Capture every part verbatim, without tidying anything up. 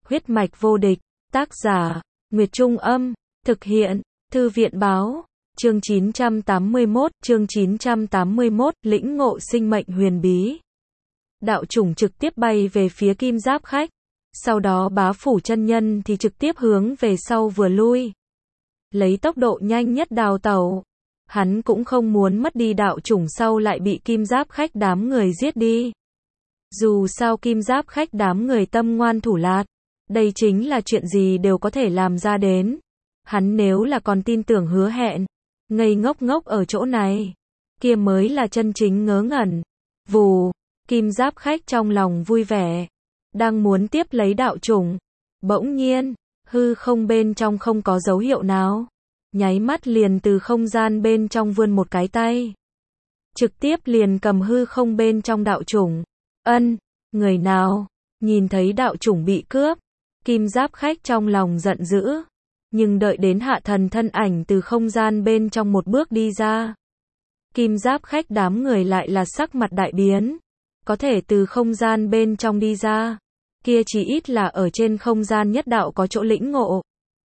Huyết mạch vô địch, tác giả, Nguyệt Trung Âm, thực hiện, Thư viện Báo, chương chín trăm tám mươi mốt, chương chín trăm tám mươi mốt, lĩnh ngộ sinh mệnh huyền bí. Đạo chủng trực tiếp bay về phía Kim Giáp Khách, sau đó Bá Phủ chân nhân thì trực tiếp hướng về sau vừa lui. Lấy tốc độ nhanh nhất đào tẩu. Hắn cũng không muốn mất đi đạo chủng sau lại bị Kim Giáp Khách đám người giết đi. Dù sao Kim Giáp Khách đám người tâm ngoan thủ lạt, đây chính là chuyện gì đều có thể làm ra đến. Hắn nếu là còn tin tưởng hứa hẹn, ngây ngốc ngốc ở chỗ này, kia mới là chân chính ngớ ngẩn. Vù, Kim Giáp Khách trong lòng vui vẻ, đang muốn tiếp lấy đạo chủng. Bỗng nhiên, hư không bên trong không có dấu hiệu nào. Nháy mắt liền từ không gian bên trong vươn một cái tay. Trực tiếp liền cầm hư không bên trong đạo chủng. Ân, người nào? Nhìn thấy đạo chủng bị cướp, Kim Giáp Khách trong lòng giận dữ. Nhưng đợi đến Hạ Thần thân ảnh từ không gian bên trong một bước đi ra, Kim Giáp Khách đám người lại là sắc mặt đại biến. Có thể từ không gian bên trong đi ra, kia chỉ ít là ở trên không gian nhất đạo có chỗ lĩnh ngộ.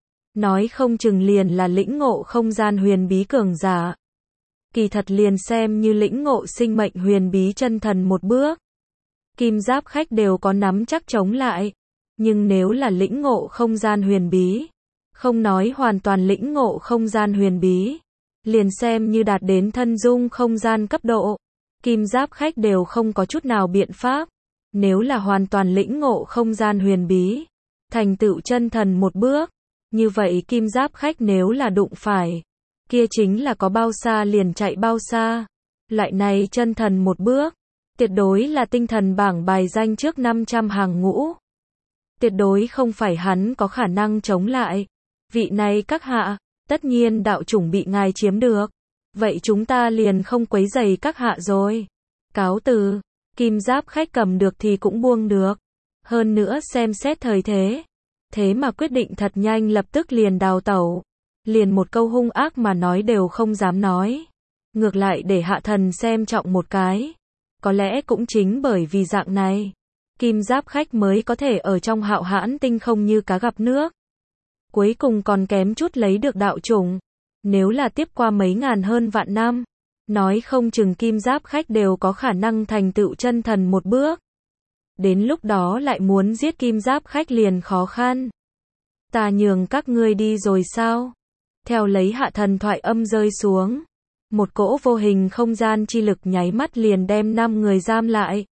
Nói không chừng liền là lĩnh ngộ không gian huyền bí cường giả. Kỳ thật liền xem như lĩnh ngộ sinh mệnh huyền bí chân thần một bước, Kim Giáp Khách đều có nắm chắc chống lại. Nhưng nếu là lĩnh ngộ không gian huyền bí, không nói hoàn toàn lĩnh ngộ không gian huyền bí, liền xem như đạt đến thân dung không gian cấp độ, Kim Giáp Khách đều không có chút nào biện pháp. Nếu là hoàn toàn lĩnh ngộ không gian huyền bí, thành tựu chân thần một bước, như vậy Kim Giáp Khách nếu là đụng phải, kia chính là có bao xa liền chạy bao xa. Loại này chân thần một bước, tuyệt đối là tinh thần bảng bài danh trước năm trăm hàng ngũ. Tuyệt đối không phải hắn có khả năng chống lại. Vị này các hạ, tất nhiên đạo chủng bị ngài chiếm được. Vậy chúng ta liền không quấy rầy các hạ rồi. Cáo từ, Kim Giáp Khách cầm được thì cũng buông được. Hơn nữa xem xét thời thế. Thế mà quyết định thật nhanh lập tức liền đào tẩu. Liền một câu hung ác mà nói đều không dám nói. Ngược lại để Hạ Thần xem trọng một cái. Có lẽ cũng chính bởi vì dạng này, Kim Giáp Khách mới có thể ở trong Hạo Hãn tinh không như cá gặp nước. Cuối cùng còn kém chút lấy được đạo chủng. Nếu là tiếp qua mấy ngàn hơn vạn năm, nói không chừng Kim Giáp Khách đều có khả năng thành tựu chân thần một bước. Đến lúc đó lại muốn giết Kim Giáp Khách liền khó khăn. Ta nhường các ngươi đi rồi sao? Theo lấy Hạ Thần thoại âm rơi xuống, một cỗ vô hình không gian chi lực nháy mắt liền đem năm người giam lại.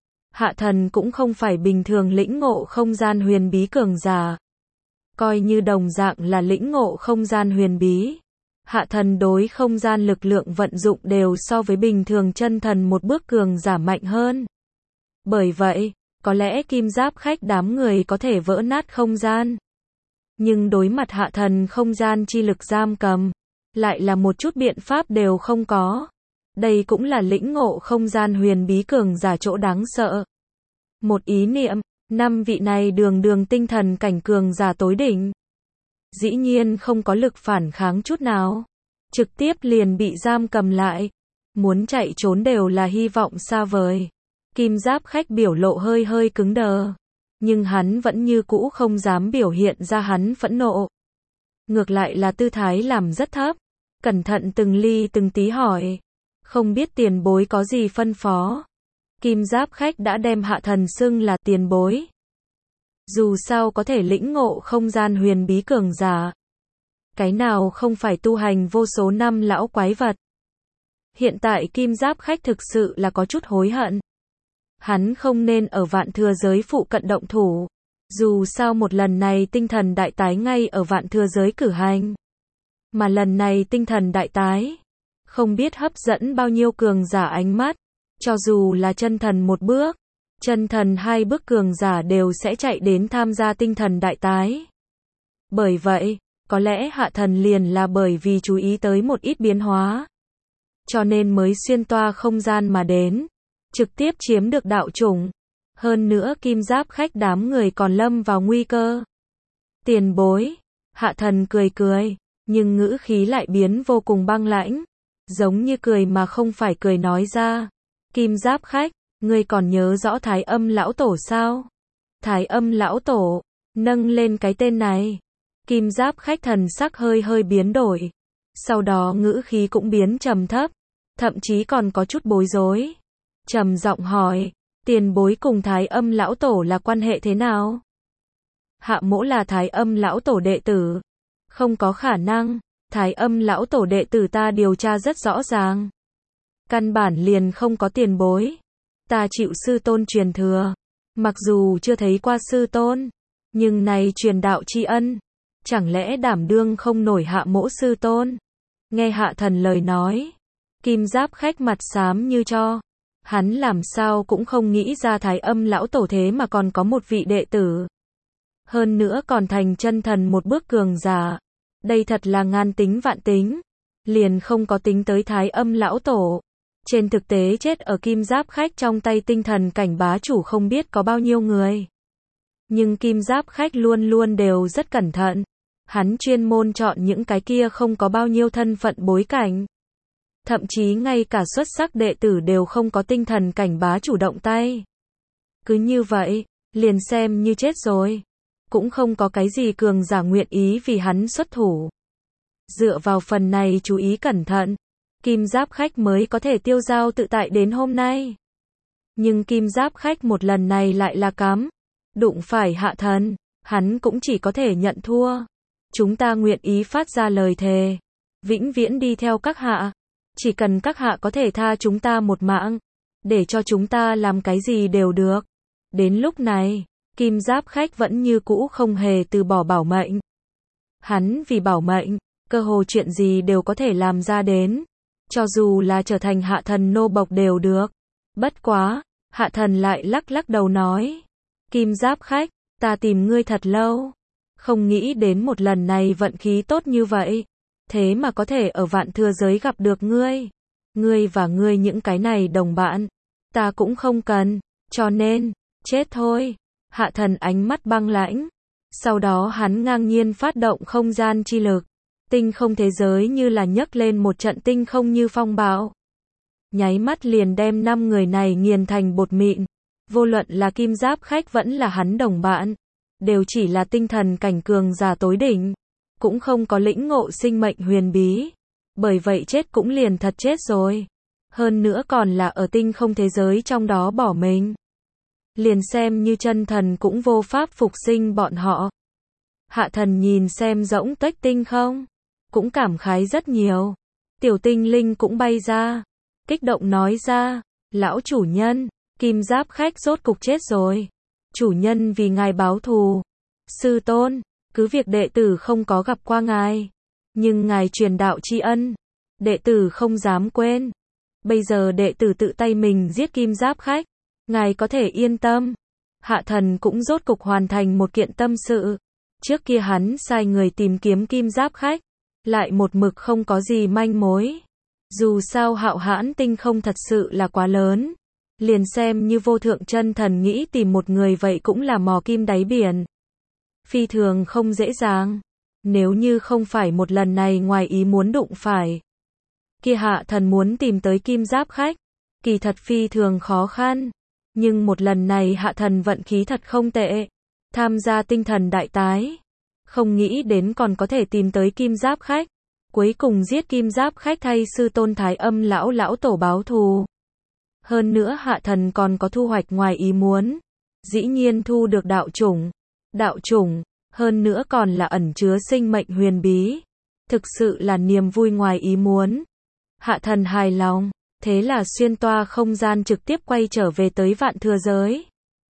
Hạ Thần cũng không phải bình thường lĩnh ngộ không gian huyền bí cường giả. Coi như đồng dạng là lĩnh ngộ không gian huyền bí, Hạ Thần đối không gian lực lượng vận dụng đều so với bình thường chân thần một bước cường giả mạnh hơn. Bởi vậy, có lẽ Kim Giáp Khách đám người có thể vỡ nát không gian. Nhưng đối mặt Hạ Thần không gian chi lực giam cầm, lại là một chút biện pháp đều không có. Đây cũng là lĩnh ngộ không gian huyền bí cường giả chỗ đáng sợ. Một ý niệm, năm vị này đường đường tinh thần cảnh cường giả tối đỉnh. Dĩ nhiên không có lực phản kháng chút nào. Trực tiếp liền bị giam cầm lại. Muốn chạy trốn đều là hy vọng xa vời. Kim Giáp Khách biểu lộ hơi hơi cứng đờ. Nhưng hắn vẫn như cũ không dám biểu hiện ra hắn phẫn nộ. Ngược lại là tư thái làm rất thấp. Cẩn thận từng ly từng tí hỏi. Không biết tiền bối có gì phân phó. Kim Giáp Khách đã đem Hạ Thần xưng là tiền bối. Dù sao có thể lĩnh ngộ không gian huyền bí cường giả. Cái nào không phải tu hành vô số năm lão quái vật. Hiện tại Kim Giáp Khách thực sự là có chút hối hận. Hắn không nên ở Vạn Thừa Giới phụ cận động thủ. Dù sao một lần này tinh thần đại tái ngay ở Vạn Thừa Giới cử hành. Mà lần này tinh thần đại tái, không biết hấp dẫn bao nhiêu cường giả ánh mắt. Cho dù là chân thần một bước, chân thần hai bước cường giả đều sẽ chạy đến tham gia tinh thần đại tái. Bởi vậy, có lẽ Hạ Thần liền là bởi vì chú ý tới một ít biến hóa, cho nên mới xuyên toa không gian mà đến, trực tiếp chiếm được đạo chủng. Hơn nữa Kim Giáp Khách đám người còn lâm vào nguy cơ. Tiền bối, Hạ Thần cười cười, nhưng ngữ khí lại biến vô cùng băng lãnh, giống như cười mà không phải cười nói ra. Kim Giáp Khách, ngươi còn nhớ rõ Thái Âm lão tổ sao? Thái Âm lão tổ, Nâng lên cái tên này. Kim Giáp Khách thần sắc hơi hơi biến đổi. Sau đó ngữ khí cũng biến trầm thấp. Thậm chí còn có chút bối rối. Trầm giọng hỏi. Tiền bối cùng Thái Âm lão tổ là quan hệ thế nào? Hạ mỗ là Thái Âm lão tổ đệ tử. Không có khả năng. Thái Âm lão tổ đệ tử ta điều tra rất rõ ràng. Căn bản liền không có tiền bối. Ta chịu sư tôn truyền thừa. Mặc dù chưa thấy qua sư tôn, nhưng này truyền đạo tri ân, chẳng lẽ đảm đương không nổi hạ mỗ sư tôn? Nghe Hạ Thần lời nói, Kim Giáp Khách mặt xám như tro. Hắn làm sao cũng không nghĩ ra Thái Âm lão tổ thế mà còn có một vị đệ tử. Hơn nữa còn thành chân thần một bước cường giả. Đây thật là ngàn tính vạn tính. Liền không có tính tới Thái Âm lão tổ. Trên thực tế chết ở Kim Giáp Khách trong tay tinh thần cảnh bá chủ không biết có bao nhiêu người. Nhưng Kim Giáp Khách luôn luôn đều rất cẩn thận. Hắn chuyên môn chọn những cái kia không có bao nhiêu thân phận bối cảnh. Thậm chí ngay cả xuất sắc đệ tử đều không có tinh thần cảnh bá chủ động tay. Cứ như vậy, liền xem như chết rồi. Cũng không có cái gì cường giả nguyện ý vì hắn xuất thủ. Dựa vào phần này chú ý cẩn thận, Kim Giáp Khách mới có thể tiêu dao tự tại đến hôm nay. Nhưng Kim Giáp Khách một lần này lại là cắm. Đụng phải Hạ Thần, hắn cũng chỉ có thể nhận thua. Chúng ta nguyện ý phát ra lời thề. Vĩnh viễn đi theo các hạ. Chỉ cần các hạ có thể tha chúng ta một mạng. Để cho chúng ta làm cái gì đều được. Đến lúc này, Kim Giáp Khách vẫn như cũ không hề từ bỏ bảo mệnh. Hắn vì bảo mệnh, cơ hồ chuyện gì đều có thể làm ra đến. Cho dù là trở thành Hạ Thần nô bộc đều được. Bất quá, Hạ Thần lại lắc lắc đầu nói. Kim Giáp Khách, ta tìm ngươi thật lâu. Không nghĩ đến một lần này vận khí tốt như vậy. Thế mà có thể ở Vạn Thừa Giới gặp được ngươi. Ngươi và ngươi những cái này đồng bạn. Ta cũng không cần. Cho nên, chết thôi. Hạ Thần ánh mắt băng lãnh. Sau đó hắn ngang nhiên phát động không gian chi lực. Tinh không thế giới như là nhấc lên một trận tinh không như phong bão. Nháy mắt liền đem năm người này nghiền thành bột mịn. Vô luận là Kim Giáp Khách vẫn là hắn đồng bạn. Đều chỉ là tinh thần cảnh cường giả tối đỉnh. Cũng không có lĩnh ngộ sinh mệnh huyền bí. Bởi vậy chết cũng liền thật chết rồi. Hơn nữa còn là ở tinh không thế giới trong đó bỏ mình. Liền xem như chân thần cũng vô pháp phục sinh bọn họ. Hạ Thần nhìn xem rỗng tuếch tinh không. Cũng cảm khái rất nhiều. Tiểu tinh linh cũng bay ra. Kích động nói ra. Lão chủ nhân, Kim Giáp Khách rốt cục chết rồi. Chủ nhân vì ngài báo thù. Sư tôn, cứ việc đệ tử không có gặp qua ngài. Nhưng ngài truyền đạo tri ân. Đệ tử không dám quên. Bây giờ đệ tử tự tay mình giết Kim Giáp Khách. Ngài có thể yên tâm. Hạ Thần cũng rốt cục hoàn thành một kiện tâm sự. Trước kia hắn sai người tìm kiếm Kim Giáp Khách. Lại một mực không có gì manh mối. Dù sao hạo hãn tinh không thật sự là quá lớn. Liền xem như vô thượng chân thần nghĩ tìm một người vậy cũng là mò kim đáy biển. Phi thường không dễ dàng. Nếu như không phải một lần này ngoài ý muốn đụng phải. Kia Hạ Thần muốn tìm tới Kim Giáp Khách. Kỳ thật phi thường khó khăn. Nhưng một lần này Hạ Thần vận khí thật không tệ. Tham gia tinh thần đại tái. Không nghĩ đến còn có thể tìm tới Kim Giáp Khách. Cuối cùng giết Kim Giáp Khách thay sư tôn Thái Âm lão lão tổ báo thù. Hơn nữa Hạ Thần còn có thu hoạch ngoài ý muốn. Dĩ nhiên thu được đạo chủng. Đạo chủng, hơn nữa còn là ẩn chứa sinh mệnh huyền bí. Thực sự là niềm vui ngoài ý muốn. Hạ Thần hài lòng. Thế là xuyên toa không gian trực tiếp quay trở về tới Vạn Thừa Giới.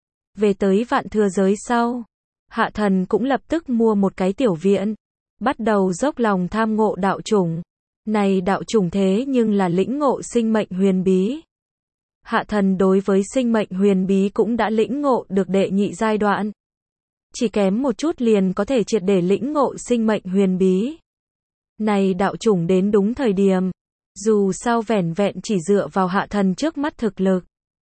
Về tới Vạn Thừa Giới sau. Hạ Thần cũng lập tức mua một cái tiểu viện. Bắt đầu dốc lòng tham ngộ đạo chủng. Này đạo chủng thế nhưng là lĩnh ngộ sinh mệnh huyền bí. Hạ Thần đối với sinh mệnh huyền bí cũng đã lĩnh ngộ được đệ nhị giai đoạn. Chỉ kém một chút liền có thể triệt để lĩnh ngộ sinh mệnh huyền bí. Này đạo chủng đến đúng thời điểm. Dù sao vẻn vẹn chỉ dựa vào Hạ Thần trước mắt thực lực.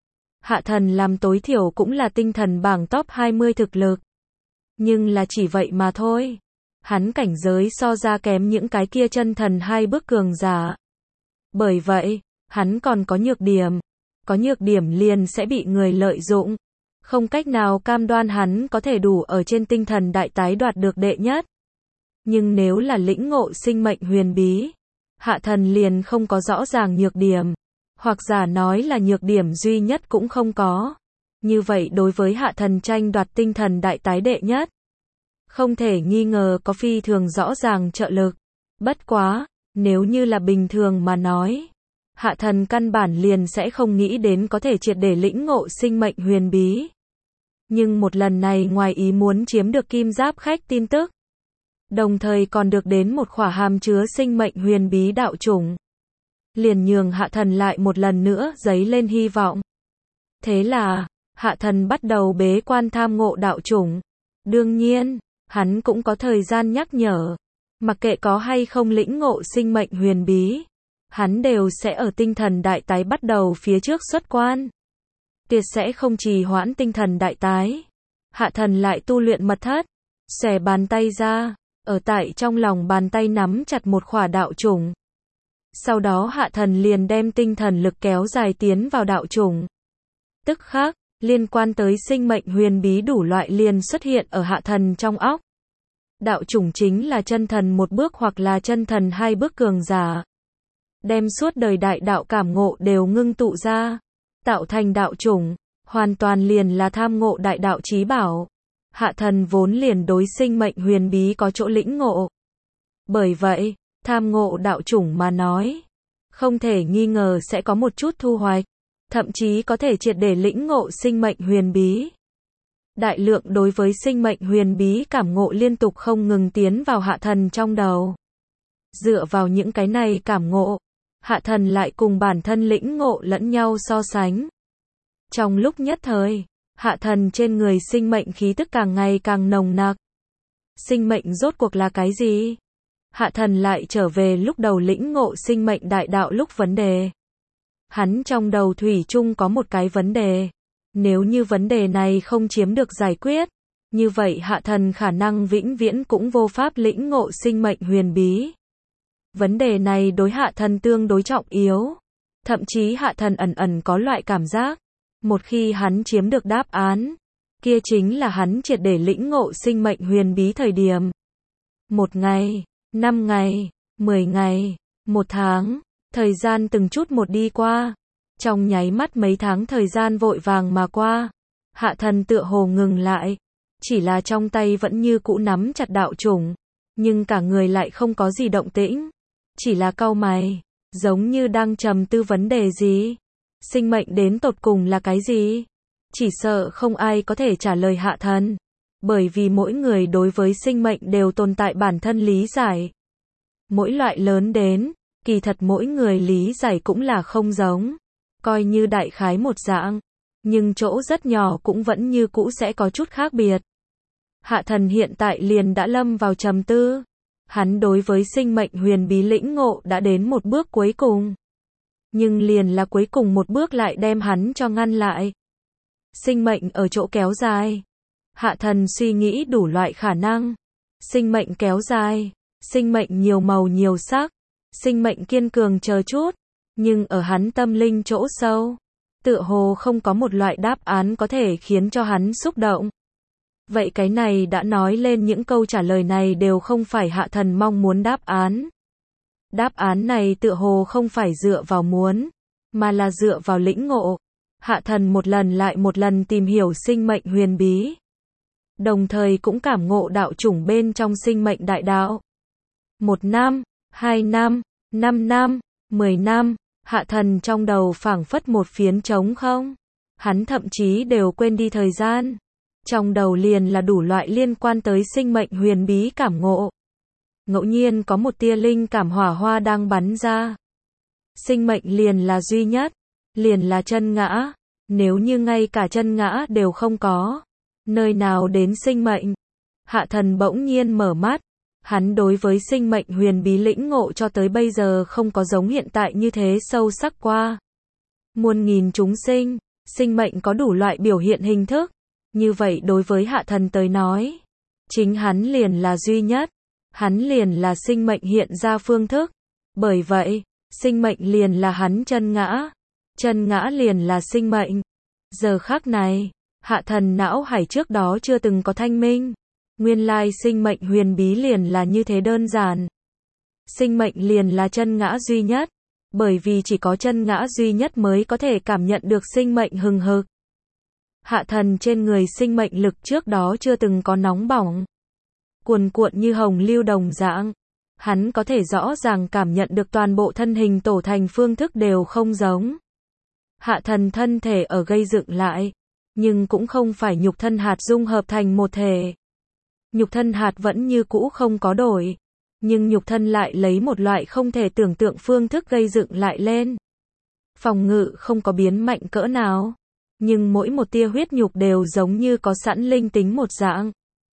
Hạ Thần làm tối thiểu cũng là tinh thần bảng top hai mươi thực lực. Nhưng là chỉ vậy mà thôi. Hắn cảnh giới so ra kém những cái kia chân thần hai bước cường giả. Bởi vậy, hắn còn có nhược điểm. Có nhược điểm liền sẽ bị người lợi dụng. Không cách nào cam đoan hắn có thể đủ ở trên tinh thần đại tái đoạt được đệ nhất. Nhưng nếu là lĩnh ngộ sinh mệnh huyền bí, hạ thần liền không có rõ ràng nhược điểm, hoặc giả nói là nhược điểm duy nhất cũng không có. Như vậy đối với hạ thần tranh đoạt tinh thần đại tái đệ nhất, không thể nghi ngờ có phi thường rõ ràng trợ lực. Bất quá, nếu như là bình thường mà nói, hạ thần căn bản liền sẽ không nghĩ đến có thể triệt để lĩnh ngộ sinh mệnh huyền bí. Nhưng một lần này ngoài ý muốn chiếm được kim giáp khách tin tức, đồng thời còn được đến một khỏa hàm chứa sinh mệnh huyền bí đạo chủng, liền nhường hạ thần lại một lần nữa dấy lên hy vọng. Thế là, hạ thần bắt đầu bế quan tham ngộ đạo chủng. Đương nhiên, hắn cũng có thời gian nhắc nhở, mặc kệ có hay không lĩnh ngộ sinh mệnh huyền bí, hắn đều sẽ ở tinh thần đại tái bắt đầu phía trước xuất quan. Tuyệt sẽ không trì hoãn tinh thần đại tái. Hạ thần lại tu luyện mật thất, xòe bàn tay ra, ở tại trong lòng bàn tay nắm chặt một khỏa đạo chủng. Sau đó hạ thần liền đem tinh thần lực kéo dài tiến vào đạo chủng. Tức khắc, liên quan tới sinh mệnh huyền bí đủ loại liền xuất hiện ở hạ thần trong óc. Đạo chủng chính là chân thần một bước hoặc là chân thần hai bước cường giả. Đem suốt đời đại đạo cảm ngộ đều ngưng tụ ra, tạo thành đạo chủng, hoàn toàn liền là tham ngộ đại đạo chí bảo. Hạ thần vốn liền đối sinh mệnh huyền bí có chỗ lĩnh ngộ. Bởi vậy, tham ngộ đạo chủng mà nói, không thể nghi ngờ sẽ có một chút thu hoạch, thậm chí có thể triệt để lĩnh ngộ sinh mệnh huyền bí. Đại lượng đối với sinh mệnh huyền bí cảm ngộ liên tục không ngừng tiến vào hạ thần trong đầu. Dựa vào những cái này cảm ngộ, hạ thần lại cùng bản thân lĩnh ngộ lẫn nhau so sánh. Trong lúc nhất thời, hạ thần trên người sinh mệnh khí tức càng ngày càng nồng nặc. Sinh mệnh rốt cuộc là cái gì? Hạ thần lại trở về lúc đầu lĩnh ngộ sinh mệnh đại đạo lúc vấn đề. Hắn trong đầu thủy chung có một cái vấn đề. Nếu như vấn đề này không chiếm được giải quyết, như vậy hạ thần khả năng vĩnh viễn cũng vô pháp lĩnh ngộ sinh mệnh huyền bí. Vấn đề này đối hạ thần tương đối trọng yếu. Thậm chí hạ thần ẩn ẩn có loại cảm giác, một khi hắn chiếm được đáp án, kia chính là hắn triệt để lĩnh ngộ sinh mệnh huyền bí thời điểm. Một ngày, năm ngày, mười ngày, một tháng, thời gian từng chút một đi qua. Trong nháy mắt mấy tháng thời gian vội vàng mà qua, hạ thần tựa hồ ngừng lại, chỉ là trong tay vẫn như cũ nắm chặt đạo chủng, nhưng cả người lại không có gì động tĩnh, chỉ là cau mày, giống như đang trầm tư vấn đề gì. Sinh mệnh đến tột cùng là cái gì? Chỉ sợ không ai có thể trả lời hạ thần, bởi vì mỗi người đối với sinh mệnh đều tồn tại bản thân lý giải. Mỗi loại lớn đến, kỳ thật mỗi người lý giải cũng là không giống. Coi như đại khái một dạng, nhưng chỗ rất nhỏ cũng vẫn như cũ sẽ có chút khác biệt. Hạ thần hiện tại liền đã lâm vào trầm tư. Hắn đối với sinh mệnh huyền bí lĩnh ngộ đã đến một bước cuối cùng. Nhưng liền là cuối cùng một bước lại đem hắn cho ngăn lại. Sinh mệnh ở chỗ kéo dài. Hạ thần suy nghĩ đủ loại khả năng. Sinh mệnh kéo dài, sinh mệnh nhiều màu nhiều sắc, sinh mệnh kiên cường chờ chút. Nhưng ở hắn tâm linh chỗ sâu, tựa hồ không có một loại đáp án có thể khiến cho hắn xúc động. Vậy cái này đã nói lên những câu trả lời này đều không phải hạ thần mong muốn đáp án. Đáp án này tựa hồ không phải dựa vào muốn, mà là dựa vào lĩnh ngộ. Hạ thần một lần lại một lần tìm hiểu sinh mệnh huyền bí. Đồng thời cũng cảm ngộ đạo chủng bên trong sinh mệnh đại đạo. Một năm, hai năm, năm năm, mười năm. Hạ thần trong đầu phảng phất một phiến trống không. Hắn thậm chí đều quên đi thời gian. Trong đầu liền là đủ loại liên quan tới sinh mệnh huyền bí cảm ngộ. Ngẫu nhiên có một tia linh cảm hỏa hoa đang bắn ra. Sinh mệnh liền là duy nhất, liền là chân ngã. Nếu như ngay cả chân ngã đều không có, nơi nào đến sinh mệnh? Hạ thần bỗng nhiên mở mắt. Hắn đối với sinh mệnh huyền bí lĩnh ngộ cho tới bây giờ không có giống hiện tại như thế sâu sắc qua. Muôn nghìn chúng sinh, sinh mệnh có đủ loại biểu hiện hình thức. Như vậy đối với hạ thần tới nói, chính hắn liền là duy nhất. Hắn liền là sinh mệnh hiện ra phương thức. Bởi vậy, sinh mệnh liền là hắn chân ngã. Chân ngã liền là sinh mệnh. Giờ khắc này, Hạ thần não hải trước đó chưa từng có thanh minh. Nguyên lai sinh mệnh huyền bí liền là như thế đơn giản. Sinh mệnh liền là chân ngã duy nhất. Bởi vì chỉ có chân ngã duy nhất mới có thể cảm nhận được sinh mệnh hừng hực. Hạ thần trên người sinh mệnh lực trước đó chưa từng có nóng bỏng. Cuồn cuộn như hồng lưu đồng dạng. Hắn có thể rõ ràng cảm nhận được toàn bộ thân hình tổ thành phương thức đều không giống. Hạ thần thân thể ở gây dựng lại. Nhưng cũng không phải nhục thân hạt dung hợp thành một thể. Nhục thân hạt vẫn như cũ không có đổi. Nhưng nhục thân lại lấy một loại không thể tưởng tượng phương thức gây dựng lại lên. Phòng ngự không có biến mạnh cỡ nào. Nhưng mỗi một tia huyết nhục đều giống như có sẵn linh tính một dạng.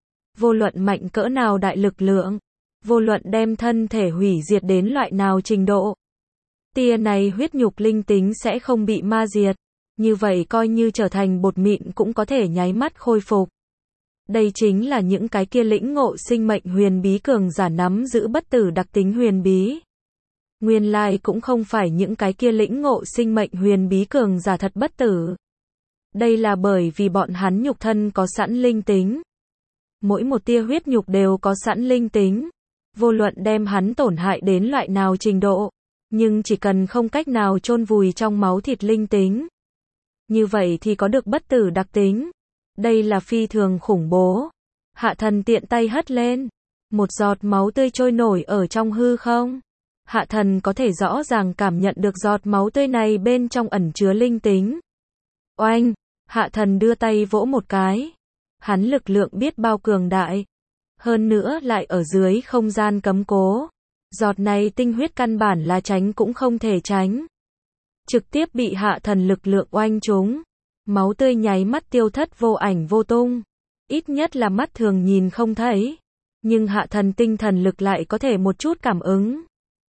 Vô luận mạnh cỡ nào đại lực lượng. Vô luận đem thân thể hủy diệt đến loại nào trình độ. Tia này huyết nhục linh tính sẽ không bị ma diệt. Như vậy coi như trở thành bột mịn cũng có thể nháy mắt khôi phục. Đây chính là những cái kia lĩnh ngộ sinh mệnh huyền bí cường giả nắm giữ bất tử đặc tính huyền bí. Nguyên lai cũng không phải những cái kia lĩnh ngộ sinh mệnh huyền bí cường giả thật bất tử. Đây là bởi vì bọn hắn nhục thân có sẵn linh tính. Mỗi một tia huyết nhục đều có sẵn linh tính. Vô luận đem hắn tổn hại đến loại nào trình độ. Nhưng chỉ cần không cách nào chôn vùi trong máu thịt linh tính. Như vậy thì có được bất tử đặc tính. Đây là phi thường khủng bố. Hạ thần tiện tay hất lên. Một giọt máu tươi trôi nổi ở trong hư không. Hạ thần có thể rõ ràng cảm nhận được giọt máu tươi này bên trong ẩn chứa linh tính. Oanh! Hạ thần đưa tay vỗ một cái. Hắn lực lượng biết bao cường đại. Hơn nữa lại ở dưới không gian cấm cố. Giọt này tinh huyết căn bản là tránh cũng không thể tránh. Trực tiếp bị hạ thần lực lượng oanh trúng. Máu tươi nháy mắt tiêu thất vô ảnh vô tung. Ít nhất là mắt thường nhìn không thấy. Nhưng hạ thần tinh thần lực lại có thể một chút cảm ứng.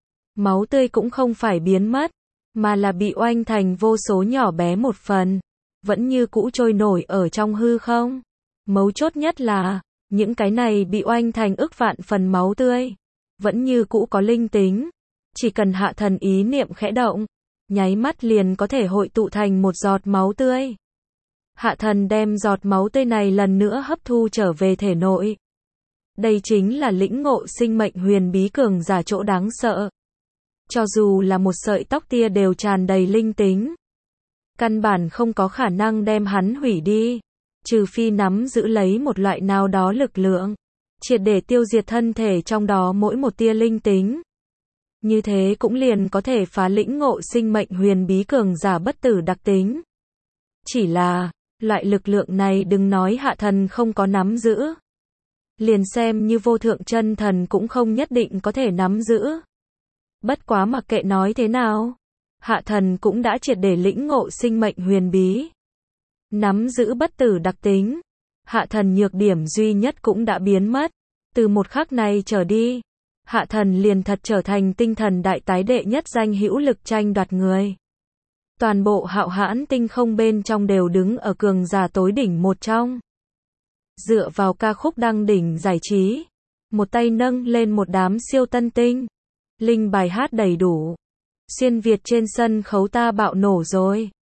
Máu tươi cũng không phải biến mất. Mà là bị oanh thành vô số nhỏ bé một phần. Vẫn như cũ trôi nổi ở trong hư không. Mấu chốt nhất là, những cái này bị oanh thành ức vạn phần máu tươi. Vẫn như cũ có linh tính. Chỉ cần hạ thần ý niệm khẽ động. Nháy mắt liền có thể hội tụ thành một giọt máu tươi. Hạ thần đem giọt máu tươi này lần nữa hấp thu trở về thể nội. Đây chính là lĩnh ngộ sinh mệnh huyền bí cường giả chỗ đáng sợ. Cho dù là một sợi tóc tia đều tràn đầy linh tính. Căn bản không có khả năng đem hắn hủy đi. Trừ phi nắm giữ lấy một loại nào đó lực lượng. Triệt để tiêu diệt thân thể trong đó mỗi một tia linh tính. Như thế cũng liền có thể phá lĩnh ngộ sinh mệnh huyền bí cường giả bất tử đặc tính. Chỉ là, loại lực lượng này đừng nói hạ thần không có nắm giữ. Liền xem như vô thượng chân thần cũng không nhất định có thể nắm giữ. Bất quá mặc kệ nói thế nào, hạ thần cũng đã triệt để lĩnh ngộ sinh mệnh huyền bí. Nắm giữ bất tử đặc tính. Hạ thần nhược điểm duy nhất cũng đã biến mất. Từ một khắc này trở đi, hạ thần liền thật trở thành tinh thần đại tái đệ nhất danh hữu lực tranh đoạt người. Toàn bộ hạo hãn tinh không bên trong đều đứng ở cường giả tối đỉnh một trong. Dựa vào ca khúc đăng đỉnh giải trí. Một tay nâng lên một đám siêu tân tinh. Linh bài hát đầy đủ. Xuyên Việt trên sân khấu ta bạo nổ rồi.